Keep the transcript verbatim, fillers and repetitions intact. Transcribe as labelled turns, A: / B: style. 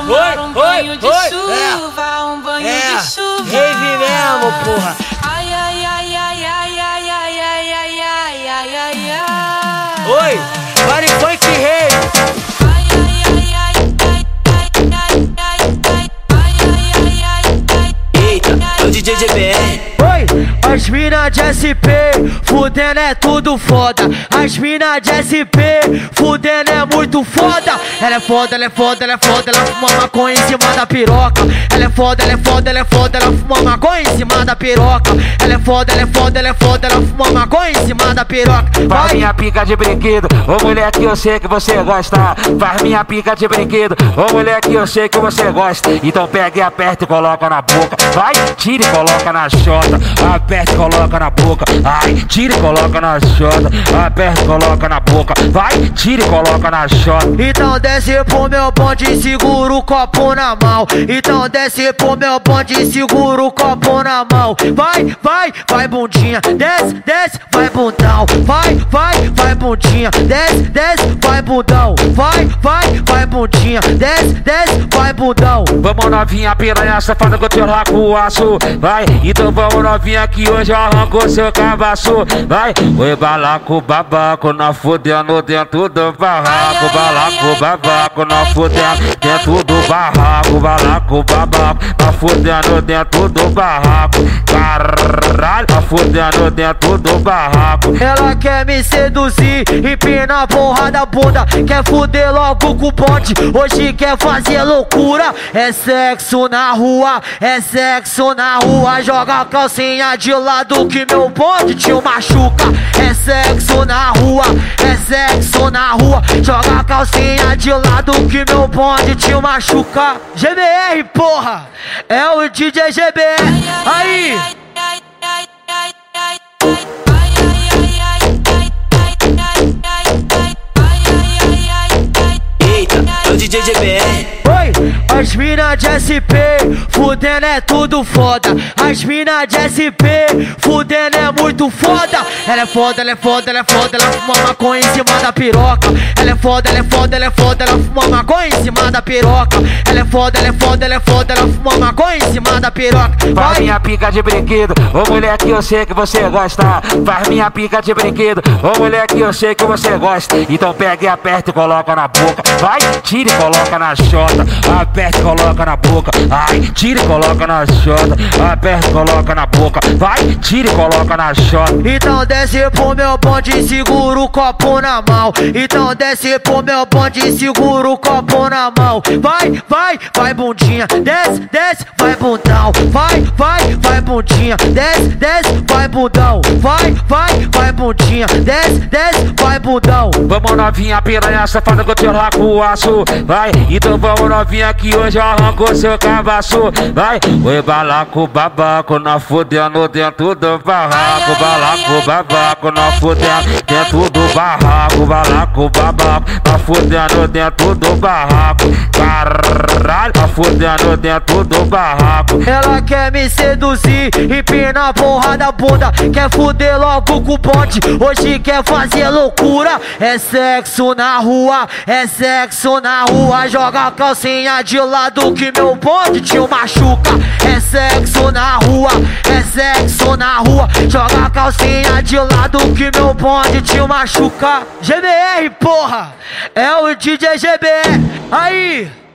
A: tomar um banho de chuva, um banho de chuva.
B: Rave mesmo, porra.
A: Ai, ai, ai, ai, ai, ai, ai, ai, ai, ai, ai, ai, ai.
B: Oi, Party Funk Rave.
A: Ai, ai, ai, ai, ai, ai, ai, ai, ai, ai, ai, ai, ai.
C: Eita, é o D J G B R.
B: Oi, as mina de S P, fudendo é tudo foda. As mina de S P, fudendo é muito foda. Ela é foda, ela é foda, ela é foda, ela fuma maconha em cima da piroca. Ela é foda, ela é foda, ela é foda, ela fuma maconha em cima da piroca. Ela é foda, ela é foda, ela é foda, ela fuma maconha em cima da piroca.
D: Faz minha pica de brinquedo, ô mulher que eu sei que você gosta. Faz minha pica de brinquedo, ô mulher que eu sei que você gosta. Então pega e aperta e coloca na boca. Vai, tira e coloca na chota. Aperta e coloca na boca. Ai, tira e coloca na chota. Aperta e coloca na boca. Vai, tira e coloca na chota.
B: Então desce pro meu bonde e segura o copo na mão. Então desce pro meu bonde e segura o copo na mão. Vai, vai, vai bundinha. Desce, desce, vai bundão. Vai, vai, vai bundinha. Desce, desce, vai bundão. Vai, vai, vai bundinha. Desce, desce, vai bundão.
D: Vamos novinha piranha safada que eu te arranco o aço. Vai, então vamos novinha que hoje eu arranco seu cabaço. Vai, oi balaco babaco, nós fudendo dentro do barraco. Balaco babaco, nós fudendo dentro do barraco. Balaco babaco, nós fudendo dentro do barraco. Caralho, nós fudendo dentro do barraco.
B: Ela quer me seduzir, empina a porra da bunda. Quer fuder logo com o bonde, hoje quer fazer loucura. É sexo na rua, é sexo na rua. Joga a calcinha de lado que meu bonde te machuca. É sexo na rua, é sexo na rua. Joga a calcinha de lado que meu bonde te machuca. G B R, porra, é o D J G B R. Aí!
C: Eita, é o D J G B R.
B: Oi, as mina de S P, fudendo é tudo foda. As mina de S P, fudendo é muito foda. Ela é foda, ela é foda, ela é foda, ela fuma maconha em cima da piroca. Ela é foda, ela é foda, ela é foda, ela fuma maconha em cima da piroca. Ela é foda, ela é foda, ela é foda, ela fuma maconha em cima da piroca.
D: Faz minha pica de brinquedo, ô mulher que eu sei que você gosta. Faz minha pica de brinquedo, ô mulher que eu sei que você gosta. Então pega e aperta e coloca na boca. Vai, tira e coloca na chota. Aperta e coloca na boca. Ai, tira e coloca na chota. Aperta e coloca na boca. Vai, tira e coloca na chota.
B: Então desce pro meu bonde e segura o copo na mão. Então desce pro meu bonde e segura o copo na mão. Vai, vai, vai bundinha. Desce, desce, vai bundão. Vai, vai, vai bundinha. Desce, desce, vai bundão. Vai, vai, vai bundinha. Desce, desce, vai bundão.
D: Vamos novinha piranha safada que eu te arranco o aço. Vai, então vamos novinha que hoje eu arranco seu cabaço. Vai, oi balaco babaco, nós fudendo dentro do barraco. Balaco babaco, nós fudendo dentro do barraco. Balaco babaco, nós fudendo dentro do barraco. Caralho, nós fudendo dentro do barraco.
B: Ela quer me seduzir, empina a porra da bunda. Quer fuder logo com o bonde, hoje quer fazer loucura. É sexo na rua, é sexo na rua. Joga a calcinha de lado que meu bonde te machuca. É sexo na rua, é sexo na rua. Joga a calcinha de lado que meu bonde te machuca. G B R, porra, é o D J G B R. Aí!